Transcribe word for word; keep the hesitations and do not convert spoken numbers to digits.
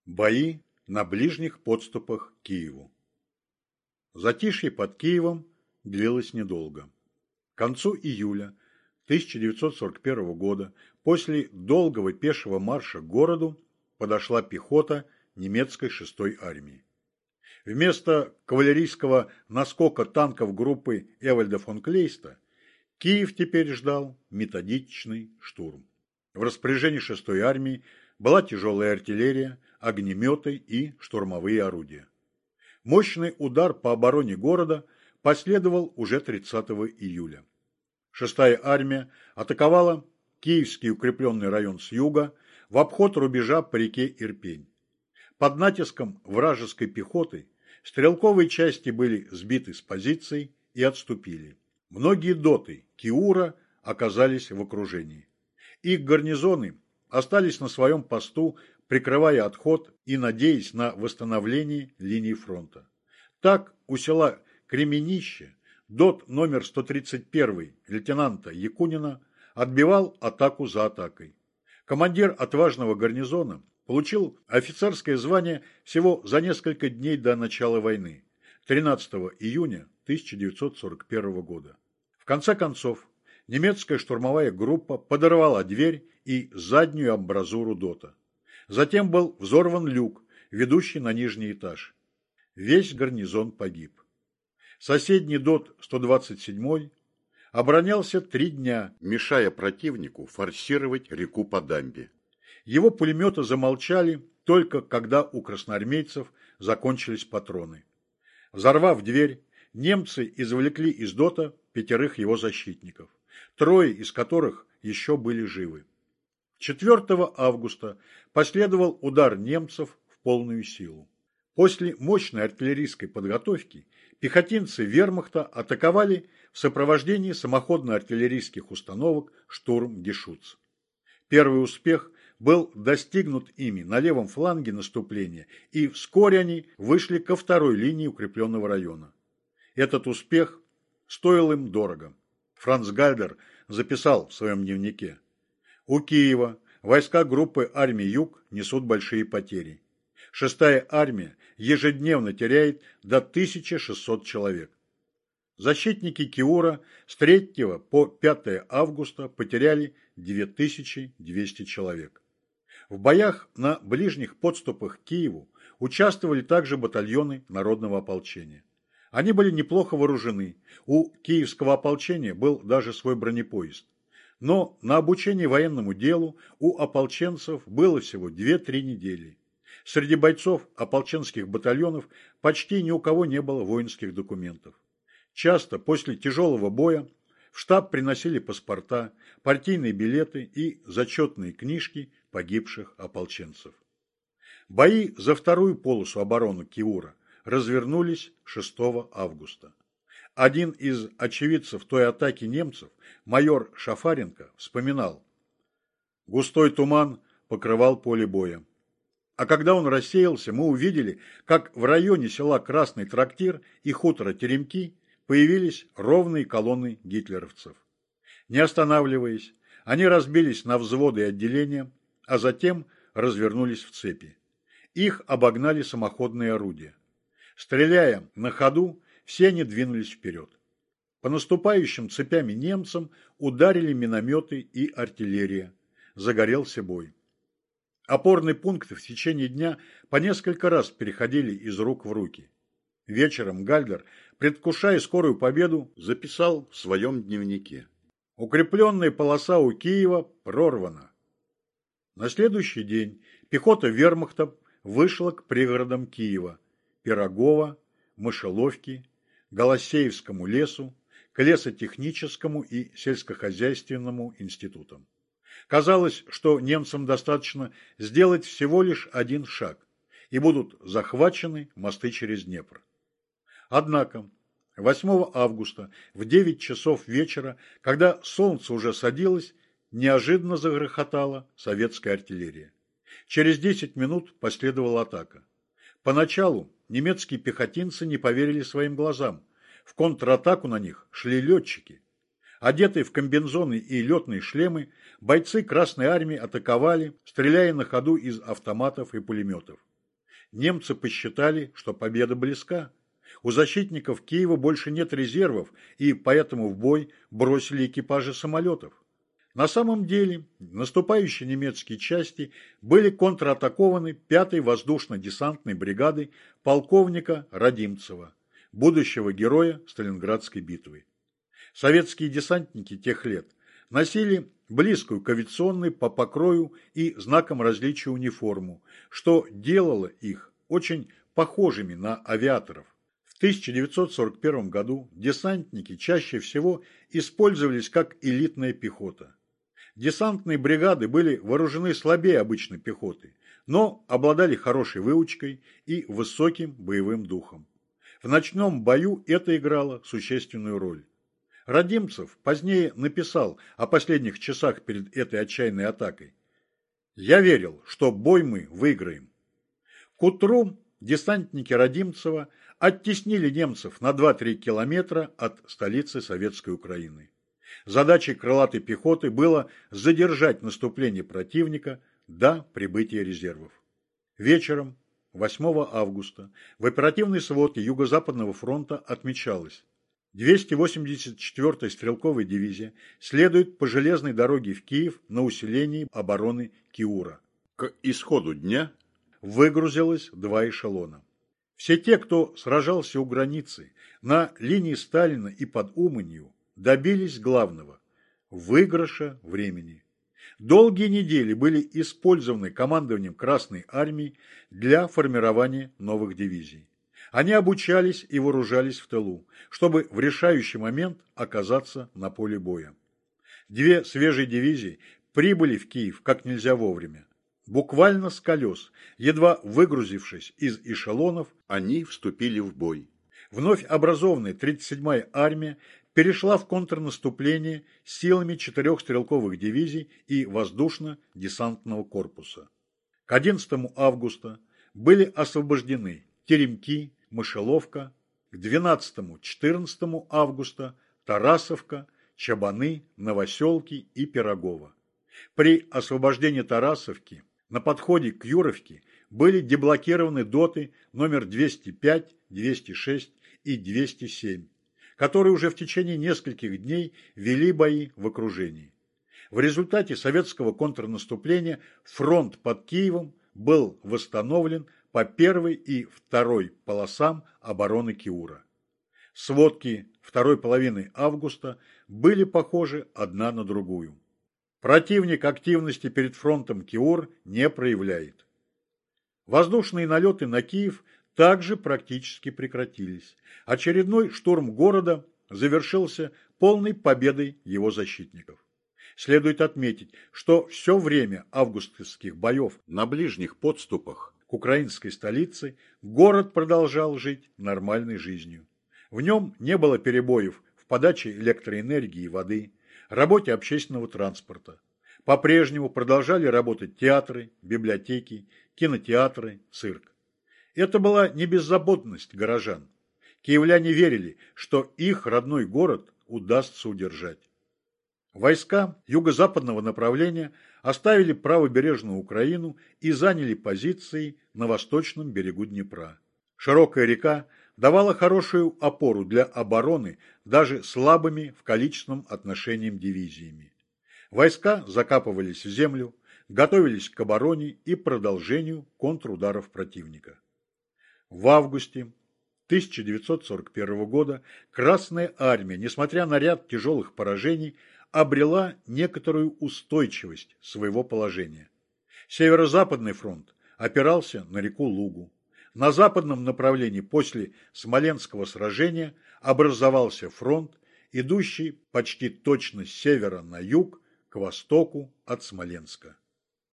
Бои на ближних подступах к Киеву. Затишье под Киевом длилось недолго. К концу июля тысяча девятьсот сорок первого года, после долгого пешего марша к городу, подошла пехота немецкой шестой армии. Вместо кавалерийского наскока танков группы Эвальда фон Клейста Киев теперь ждал методичный штурм. В распоряжении шестой армии была тяжелая артиллерия, огнеметы и штурмовые орудия. Мощный удар по обороне города последовал уже тридцатого июля. Шестая армия атаковала Киевский укрепленный район с юга в обход рубежа по реке Ирпень. Под натиском вражеской пехоты стрелковые части были сбиты с позиций и отступили. Многие доты Киура оказались в окружении. Их гарнизоны остались на своем посту, прикрывая отход и надеясь на восстановление линии фронта. Так, у села Кременище дот номер сто тридцать один лейтенанта Якунина отбивал атаку за атакой. Командир отважного гарнизона получил офицерское звание всего за несколько дней до начала войны, тринадцатого июня тысяча девятьсот сорок первого года. В конце концов, немецкая штурмовая группа подорвала дверь и заднюю амбразуру дота. Затем был взорван люк, ведущий на нижний этаж. Весь гарнизон погиб. Соседний дот сто двадцать семь оборонялся три дня, мешая противнику форсировать реку по дамбе. Его пулеметы замолчали только когда у красноармейцев закончились патроны. Взорвав дверь, немцы извлекли из дота пятерых его защитников, трое из которых еще были живы. четвёртого августа последовал удар немцев в полную силу. После мощной артиллерийской подготовки пехотинцы вермахта атаковали в сопровождении самоходно-артиллерийских установок штурм-Гешутц. Первый успех был достигнут ими на левом фланге наступления, и вскоре они вышли ко второй линии укрепленного района. Этот успех стоил им дорого. Франц Гальдер записал в своем дневнике: «У Киева войска группы армии Юг несут большие потери. Шестая армия ежедневно теряет до тысячи шестисот человек. Защитники Киура с третьего по пятое августа потеряли две тысячи двести человек». В боях на ближних подступах к Киеву участвовали также батальоны народного ополчения. Они были неплохо вооружены, у киевского ополчения был даже свой бронепоезд. Но на обучение военному делу у ополченцев было всего две-три недели. Среди бойцов ополченских батальонов почти ни у кого не было воинских документов. Часто после тяжелого боя в штаб приносили паспорта, партийные билеты и зачетные книжки погибших ополченцев. Бои за вторую полосу обороны Киура развернулись шестого августа. Один из очевидцев той атаки немцев, майор Шафаренко, вспоминал: «Густой туман покрывал поле боя. А когда он рассеялся, мы увидели, как в районе села Красный Трактир и хутора Теремки появились ровные колонны гитлеровцев. Не останавливаясь, они разбились на взводы и отделения, а затем развернулись в цепи. Их обогнали самоходные орудия. Стреляя на ходу, все они двинулись вперед. По наступающим цепями немцам ударили минометы и артиллерия. Загорелся бой. Опорные пункты в течение дня по несколько раз переходили из рук в руки. Вечером Гальдер, предвкушая скорую победу, записал в своем дневнике: «Укрепленная полоса у Киева прорвана». На следующий день пехота вермахта вышла к пригородам Киева – Пирогово, Мышеловки, Голосеевскому лесу, к лесотехническому и сельскохозяйственному институтам. Казалось, что немцам достаточно сделать всего лишь один шаг, и будут захвачены мосты через Днепр. Однако восьмого августа в девять часов вечера, когда солнце уже садилось, неожиданно загрохотала советская артиллерия. Через десять минут последовала атака. Поначалу немецкие пехотинцы не поверили своим глазам. В контратаку на них шли летчики. Одетые в комбинезоны и летные шлемы, бойцы Красной армии атаковали, стреляя на ходу из автоматов и пулеметов. Немцы посчитали, что победа близка. У защитников Киева больше нет резервов, и поэтому в бой бросили экипажи самолетов. На самом деле, наступающие немецкие части были контратакованы пятой воздушно-десантной бригадой полковника Радимцева, будущего героя Сталинградской битвы. Советские десантники тех лет носили близкую к авиационной по покрою и знакам различия униформу, что делало их очень похожими на авиаторов. В тысяча девятьсот сорок первом году десантники чаще всего использовались как элитная пехота. Десантные бригады были вооружены слабее обычной пехоты, но обладали хорошей выучкой и высоким боевым духом. В ночном бою это играло существенную роль. Радимцев позднее написал о последних часах перед этой отчаянной атакой. «Я верил, что бой мы выиграем». К утру десантники Радимцева оттеснили немцев на два-три километра от столицы Советской Украины. Задачей крылатой пехоты было задержать наступление противника до прибытия резервов. Вечером восьмого августа в оперативной сводке Юго-Западного фронта отмечалось: двести восемьдесят четвёртая стрелковая дивизия следует по железной дороге в Киев на усилении обороны Киура. К исходу дня выгрузилось два эшелона. Все те, кто сражался у границы, на линии Сталина и под Уманью, добились главного – выигрыша времени. Долгие недели были использованы командованием Красной Армии для формирования новых дивизий. Они обучались и вооружались в тылу, чтобы в решающий момент оказаться на поле боя. Две свежие дивизии прибыли в Киев как нельзя вовремя. Буквально с колес, едва выгрузившись из эшелонов, они вступили в бой. Вновь образованная тридцать седьмая армия перешла в контрнаступление силами четырех стрелковых дивизий и воздушно-десантного корпуса. К одиннадцатому августа были освобождены Теремки, Мышеловка, к двенадцатому-четырнадцатому августа Тарасовка, Чабаны, Новоселки и Пирогово. При освобождении Тарасовки на подходе к Юровке были деблокированы доты номер двести пять, двести шесть и двести семь, которые уже в течение нескольких дней вели бои в окружении. В результате советского контрнаступления фронт под Киевом был восстановлен по первой и второй полосам обороны Киура. Сводки второй половины августа были похожи одна на другую. Противник активности перед фронтом Киур не проявляет. Воздушные налеты на Киев также практически прекратились. Очередной штурм города завершился полной победой его защитников. Следует отметить, что все время августовских боев на ближних подступах к украинской столице город продолжал жить нормальной жизнью. В нем не было перебоев в подаче электроэнергии и воды, работе общественного транспорта. По-прежнему продолжали работать театры, библиотеки, кинотеатры, цирк. Это была не беззаботность горожан. Киевляне верили, что их родной город удастся удержать. Войска юго-западного направления оставили правобережную Украину и заняли позиции на восточном берегу Днепра. Широкая река давала хорошую опору для обороны даже слабыми в количественном отношении дивизиями. Войска закапывались в землю, готовились к обороне и продолжению контрударов противника. В августе тысяча девятьсот сорок первого года Красная Армия, несмотря на ряд тяжелых поражений, обрела некоторую устойчивость своего положения. Северо-западный фронт опирался на реку Лугу. На западном направлении после Смоленского сражения образовался фронт, идущий почти точно с севера на юг к востоку от Смоленска.